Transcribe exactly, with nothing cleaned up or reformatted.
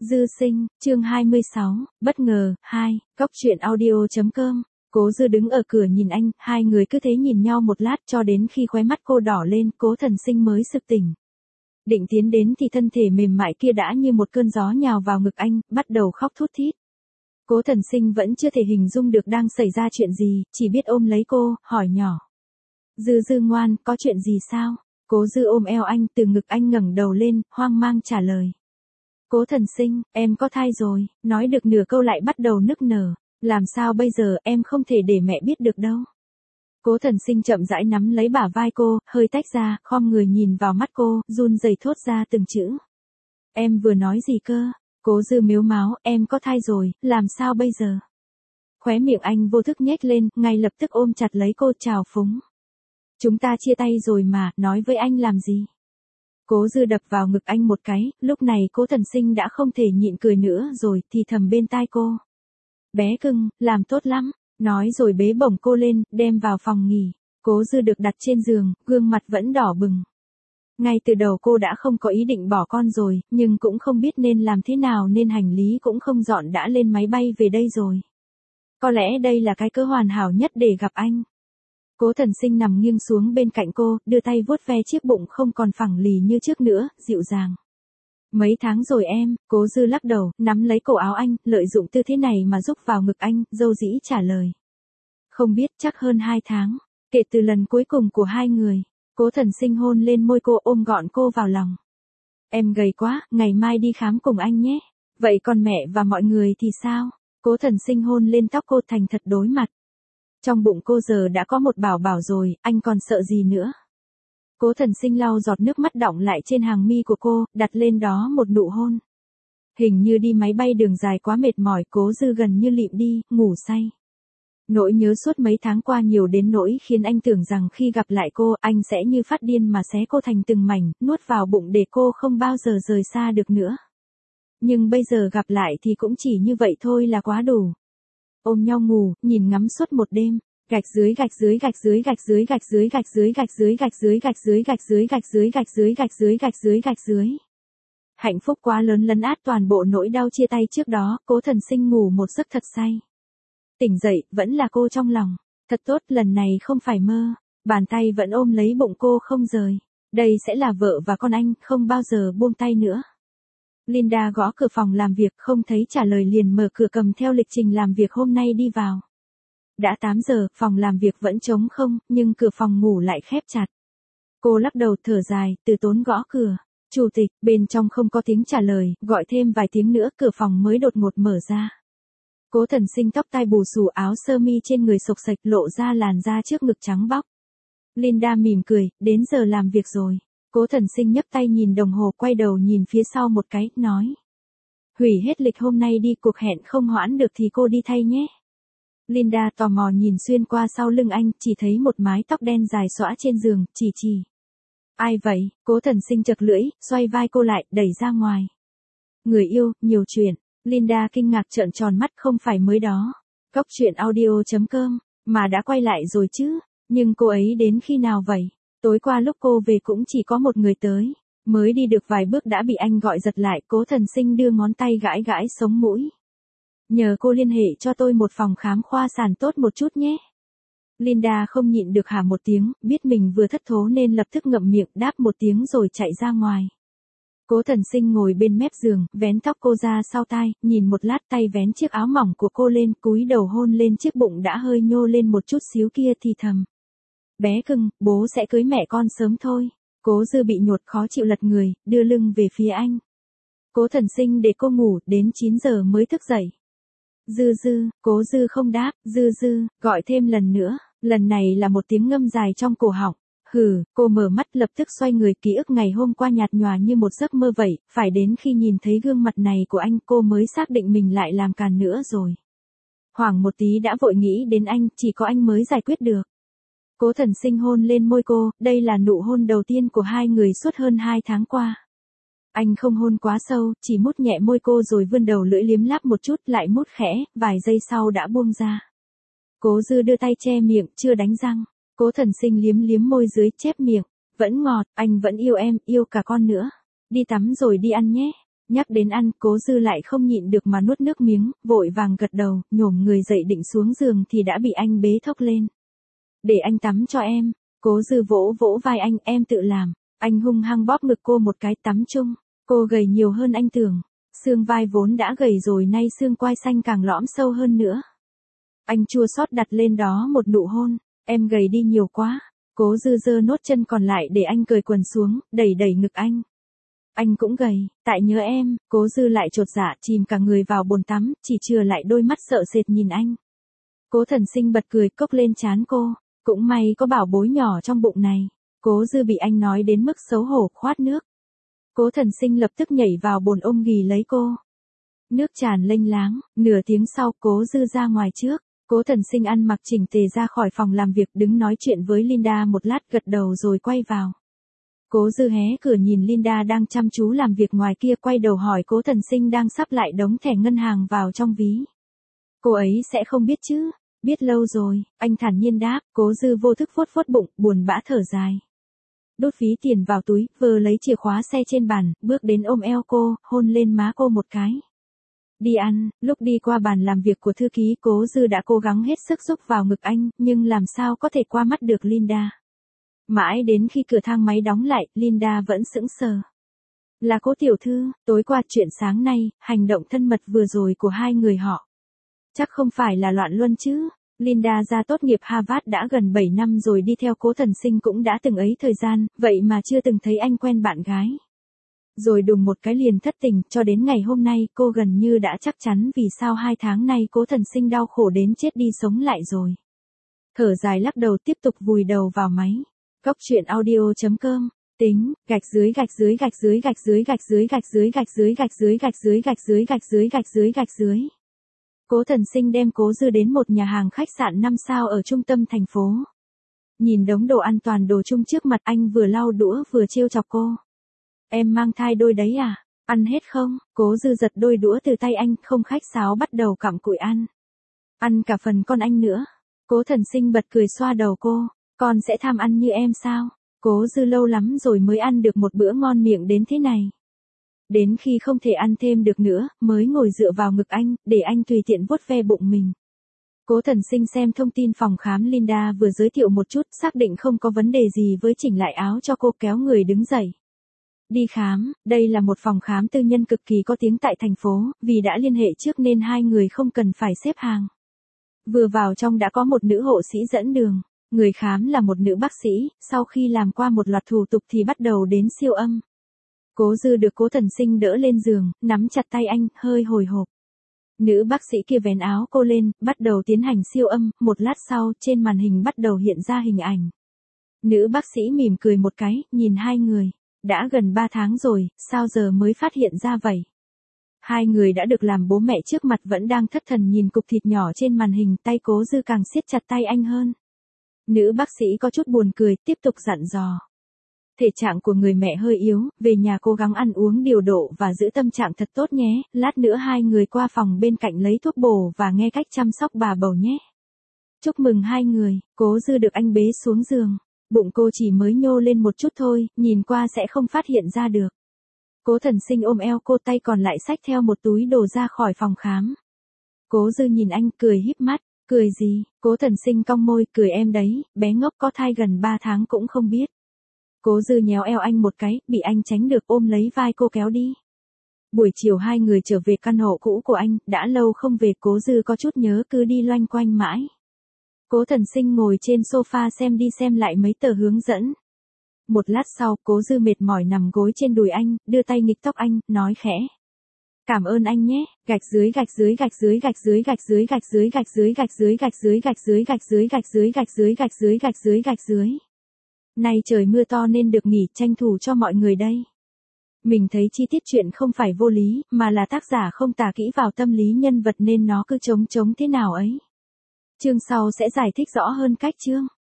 Dư sinh, chương hai mươi sáu, bất ngờ, hai, Cóc truyện audio chấm com. Cố Dư đứng ở cửa nhìn anh, hai người cứ thế nhìn nhau một lát cho đến khi khóe mắt cô đỏ lên, Cố Thần Sinh mới sực tỉnh. Định tiến đến thì thân thể mềm mại kia đã như một cơn gió nhào vào ngực anh, bắt đầu khóc thút thít. Cố Thần Sinh vẫn chưa thể hình dung được đang xảy ra chuyện gì, chỉ biết ôm lấy cô, hỏi nhỏ. Dư Dư ngoan, có chuyện gì sao? Cố Dư ôm eo anh, từ ngực anh ngẩng đầu lên, hoang mang trả lời. Cố Thần Sinh, em có thai rồi, nói được nửa câu lại bắt đầu nức nở, làm sao bây giờ, em không thể để mẹ biết được đâu. Cố Thần Sinh chậm rãi nắm lấy bả vai cô, hơi tách ra, khom người nhìn vào mắt cô, run rẩy thốt ra từng chữ. Em vừa nói gì cơ? Cố Dư mếu máo, em có thai rồi, làm sao bây giờ? Khóe miệng anh vô thức nhếch lên, ngay lập tức ôm chặt lấy cô trào phúng. Chúng ta chia tay rồi mà, nói với anh làm gì? Cố Dư đập vào ngực anh một cái, lúc này Cố Thần Sinh đã không thể nhịn cười nữa rồi, thì thầm bên tai cô. Bé cưng, làm tốt lắm, nói rồi bế bổng cô lên, đem vào phòng nghỉ. Cố Dư được đặt trên giường, gương mặt vẫn đỏ bừng. Ngay từ đầu cô đã không có ý định bỏ con rồi, nhưng cũng không biết nên làm thế nào nên hành lý cũng không dọn đã lên máy bay về đây rồi. Có lẽ đây là cái cơ hoàn hảo nhất để gặp anh. Cố Thần Sinh nằm nghiêng xuống bên cạnh cô, đưa tay vuốt ve chiếc bụng không còn phẳng lì như trước nữa, dịu dàng. Mấy tháng rồi em, Cố Dư lắc đầu, nắm lấy cổ áo anh, lợi dụng tư thế này mà rúc vào ngực anh, dâu dĩ trả lời. Không biết, chắc hơn hai tháng, kể từ lần cuối cùng của hai người. Cố Thần Sinh hôn lên môi cô, ôm gọn cô vào lòng. Em gầy quá, ngày mai đi khám cùng anh nhé. Vậy còn mẹ và mọi người thì sao? Cố Thần Sinh hôn lên tóc cô thành thật đối mặt. Trong bụng cô giờ đã có một bảo bảo rồi, anh còn sợ gì nữa? Cố Thần Sinh lau giọt nước mắt đọng lại trên hàng mi của cô, đặt lên đó một nụ hôn. Hình như đi máy bay đường dài quá mệt mỏi, Cố Dư gần như lịm đi, ngủ say. Nỗi nhớ suốt mấy tháng qua nhiều đến nỗi khiến anh tưởng rằng khi gặp lại cô, anh sẽ như phát điên mà xé cô thành từng mảnh, nuốt vào bụng để cô không bao giờ rời xa được nữa. Nhưng bây giờ gặp lại thì cũng chỉ như vậy thôi là quá đủ. Ôm nhau ngủ, nhìn ngắm suốt một đêm, gạch dưới gạch dưới gạch dưới gạch dưới gạch dưới gạch dưới gạch dưới gạch dưới gạch dưới gạch dưới gạch dưới gạch dưới gạch dưới gạch dưới gạch dưới. Hạnh phúc quá lớn lấn át toàn bộ nỗi đau chia tay trước đó, Cố Thần Sinh ngủ một giấc thật say. Tỉnh dậy, vẫn là cô trong lòng. Thật tốt, lần này không phải mơ. Bàn tay vẫn ôm lấy bụng cô không rời. Đây sẽ là vợ và con anh, không bao giờ buông tay nữa. Linda gõ cửa phòng làm việc, không thấy trả lời liền mở cửa cầm theo lịch trình làm việc hôm nay đi vào. Đã tám giờ, phòng làm việc vẫn trống không, nhưng cửa phòng ngủ lại khép chặt. Cô lắc đầu thở dài, từ tốn gõ cửa. Chủ tịch, bên trong không có tiếng trả lời, gọi thêm vài tiếng nữa, cửa phòng mới đột ngột mở ra. Cố Thần Sinh tóc tai bù xù, áo sơ mi trên người xộc xệch, lộ ra làn da trước ngực trắng bóc. Linda mỉm cười, đến giờ làm việc rồi. Cố Thần Sinh nhấc tay nhìn đồng hồ, quay đầu nhìn phía sau một cái, nói. Hủy hết lịch hôm nay đi, cuộc hẹn không hoãn được thì cô đi thay nhé. Linda tò mò nhìn xuyên qua sau lưng anh, chỉ thấy một mái tóc đen dài xõa trên giường, chỉ chỉ. Ai vậy? Cố Thần Sinh chật lưỡi, xoay vai cô lại, đẩy ra ngoài. Người yêu, nhiều chuyện. Linda kinh ngạc trợn tròn mắt, không phải mới đó. Cóc truyện audio chấm com, mà đã quay lại rồi chứ. Nhưng cô ấy đến khi nào vậy? Tối qua lúc cô về cũng chỉ có một người tới. Mới đi được vài bước đã bị anh gọi giật lại. Cố Thần Sinh đưa ngón tay gãi gãi sống mũi. Nhờ cô liên hệ cho tôi một phòng khám khoa sản tốt một chút nhé. Linda không nhịn được hả một tiếng, biết mình vừa thất thố nên lập tức ngậm miệng đáp một tiếng rồi chạy ra ngoài. Cố Thần Sinh ngồi bên mép giường, vén tóc cô ra sau tai, nhìn một lát tay vén chiếc áo mỏng của cô lên, cúi đầu hôn lên chiếc bụng đã hơi nhô lên một chút xíu kia thì thầm. Bé cưng, bố sẽ cưới mẹ con sớm thôi. Cố Dư bị nhột khó chịu lật người, đưa lưng về phía anh. Cố Thần Sinh để cô ngủ, đến chín giờ mới thức dậy. Dư Dư, Cố Dư không đáp, Dư Dư, gọi thêm lần nữa, lần này là một tiếng ngâm dài trong cổ họng. Hừ, cô mở mắt lập tức xoay người, ký ức ngày hôm qua nhạt nhòa như một giấc mơ vậy, phải đến khi nhìn thấy gương mặt này của anh cô mới xác định mình lại làm càn nữa rồi. Hoảng một tí đã vội nghĩ đến anh, chỉ có anh mới giải quyết được. Cố Thần Sinh hôn lên môi cô, đây là nụ hôn đầu tiên của hai người suốt hơn hai tháng qua. Anh không hôn quá sâu, chỉ mút nhẹ môi cô rồi vươn đầu lưỡi liếm láp một chút, lại mút khẽ, vài giây sau đã buông ra. Cố Dư đưa tay che miệng, chưa đánh răng. Cố Thần Sinh liếm liếm môi dưới, chép miệng. Vẫn ngọt, anh vẫn yêu em, yêu cả con nữa. Đi tắm rồi đi ăn nhé. Nhắc đến ăn, Cố Dư lại không nhịn được mà nuốt nước miếng, vội vàng gật đầu, nhổm người dậy định xuống giường thì đã bị anh bế thốc lên. Để anh tắm cho em. Cố Dư vỗ vỗ vai anh, em tự làm. Anh hung hăng bóp ngực cô một cái, tắm chung. Cô gầy nhiều hơn anh tưởng. Xương vai vốn đã gầy rồi nay xương quai xanh càng lõm sâu hơn nữa. Anh chua xót đặt lên đó một nụ hôn. Em gầy đi nhiều quá. Cố Dư giơ nốt chân còn lại để anh cởi quần xuống, đẩy đẩy ngực anh. Anh cũng gầy, tại nhớ em. Cố Dư lại chột dạ chìm cả người vào bồn tắm, chỉ chừa lại đôi mắt sợ sệt nhìn anh. Cố Thần Sinh bật cười cốc lên trán cô. Cũng may có bảo bối nhỏ trong bụng này. Cố Dư bị anh nói đến mức xấu hổ, khoát nước. Cố Thần Sinh lập tức nhảy vào bồn ôm ghì lấy cô. Nước tràn lênh láng, nửa tiếng sau Cố Dư ra ngoài trước. Cố Thần Sinh ăn mặc chỉnh tề ra khỏi phòng làm việc, đứng nói chuyện với Linda một lát, gật đầu rồi quay vào. Cố Dư hé cửa nhìn Linda đang chăm chú làm việc ngoài kia, quay đầu hỏi Cố Thần Sinh đang sắp lại đống thẻ ngân hàng vào trong ví. Cô ấy sẽ không biết chứ? Biết lâu rồi, anh thản nhiên đáp. Cố Dư vô thức vuốt vuốt bụng, buồn bã thở dài. Đút ví tiền vào túi, vờ lấy chìa khóa xe trên bàn, bước đến ôm eo cô, hôn lên má cô một cái. Đi ăn. Lúc đi qua bàn làm việc của thư ký, Cố Dư đã cố gắng hết sức xúc vào ngực anh, nhưng làm sao có thể qua mắt được Linda. Mãi đến khi cửa thang máy đóng lại, Linda vẫn sững sờ. Là Cố tiểu thư, tối qua chuyện sáng nay, hành động thân mật vừa rồi của hai người họ. Chắc không phải là loạn luân chứ. Linda ra tốt nghiệp Harvard đã gần bảy năm rồi, đi theo Cố Thần Sinh cũng đã từng ấy thời gian, vậy mà chưa từng thấy anh quen bạn gái. Rồi đùng một cái liền thất tình, cho đến ngày hôm nay cô gần như đã chắc chắn vì sao hai tháng nay Cố Thần Sinh đau khổ đến chết đi sống lại rồi. Thở dài lắc đầu tiếp tục vùi đầu vào máy. Góc truyện audio chấm com. Tính, gạch dưới gạch dưới gạch dưới gạch dưới gạch dưới gạch dưới gạch dưới gạch dưới gạch dưới gạch dưới gạch dưới gạch dưới gạch dưới. Cố Thần Sinh đem Cố Dư đến một nhà hàng khách sạn năm sao ở trung tâm thành phố. Nhìn đống đồ ăn toàn đồ chung trước mặt, anh vừa lau đũa vừa trêu chọc cô. Em mang thai đôi đấy à? Ăn hết không? Cố Dư giật đôi đũa từ tay anh, không khách sáo bắt đầu cặm cụi ăn. Ăn cả phần con anh nữa. Cố Thần Sinh bật cười xoa đầu cô. Con sẽ tham ăn như em sao? Cố Dư lâu lắm rồi mới ăn được một bữa ngon miệng đến thế này. Đến khi không thể ăn thêm được nữa, mới ngồi dựa vào ngực anh, để anh tùy tiện vuốt ve bụng mình. Cố Thần Sinh xem thông tin phòng khám Linda vừa giới thiệu một chút, xác định không có vấn đề gì với chỉnh lại áo cho cô, kéo người đứng dậy. Đi khám, đây là một phòng khám tư nhân cực kỳ có tiếng tại thành phố, vì đã liên hệ trước nên hai người không cần phải xếp hàng. Vừa vào trong đã có một nữ hộ sĩ dẫn đường. Người khám là một nữ bác sĩ, sau khi làm qua một loạt thủ tục thì bắt đầu đến siêu âm. Cố Dư được Cố Thần Sinh đỡ lên giường, nắm chặt tay anh, hơi hồi hộp. Nữ bác sĩ kia vén áo cô lên, bắt đầu tiến hành siêu âm, một lát sau, trên màn hình bắt đầu hiện ra hình ảnh. Nữ bác sĩ mỉm cười một cái, nhìn hai người. Đã gần ba tháng rồi, sao giờ mới phát hiện ra vậy? Hai người đã được làm bố mẹ trước mặt vẫn đang thất thần nhìn cục thịt nhỏ trên màn hình, tay Cố Dư càng siết chặt tay anh hơn. Nữ bác sĩ có chút buồn cười, tiếp tục dặn dò. Thể trạng của người mẹ hơi yếu, về nhà cố gắng ăn uống điều độ và giữ tâm trạng thật tốt nhé, lát nữa hai người qua phòng bên cạnh lấy thuốc bổ và nghe cách chăm sóc bà bầu nhé. Chúc mừng hai người. Cố Dư được anh bế xuống giường. Bụng cô chỉ mới nhô lên một chút thôi, nhìn qua sẽ không phát hiện ra được. Cố Thần Sinh ôm eo cô, tay còn lại xách theo một túi đồ ra khỏi phòng khám. Cố Dư nhìn anh, cười híp mắt. Cười gì? Cố Thần Sinh cong môi, cười em đấy, bé ngốc có thai gần ba tháng cũng không biết. Cố Dư nhéo eo anh một cái, bị anh tránh được, ôm lấy vai cô kéo đi. Buổi chiều hai người trở về căn hộ cũ của anh, đã lâu không về, Cố Dư có chút nhớ, cứ đi loanh quanh mãi. Cố Thần Sinh ngồi trên sofa xem đi xem lại mấy tờ hướng dẫn. Một lát sau, Cố Dư mệt mỏi nằm gối trên đùi anh, đưa tay nghịch tóc anh, nói khẽ. Cảm ơn anh nhé, gạch dưới gạch dưới gạch dưới gạch dưới gạch dưới gạch dưới gạch dưới gạch dưới gạch dưới gạch dưới gạch dưới gạch dưới gạch dưới gạch dưới gạch dưới gạch dưới. Nay trời mưa to nên được nghỉ, tranh thủ cho mọi người đây. Mình thấy chi tiết chuyện không phải vô lý, mà là tác giả không tả kỹ vào tâm lý nhân vật nên nó cứ trống trống thế nào ấy. Chương sau sẽ giải thích rõ hơn cách chương.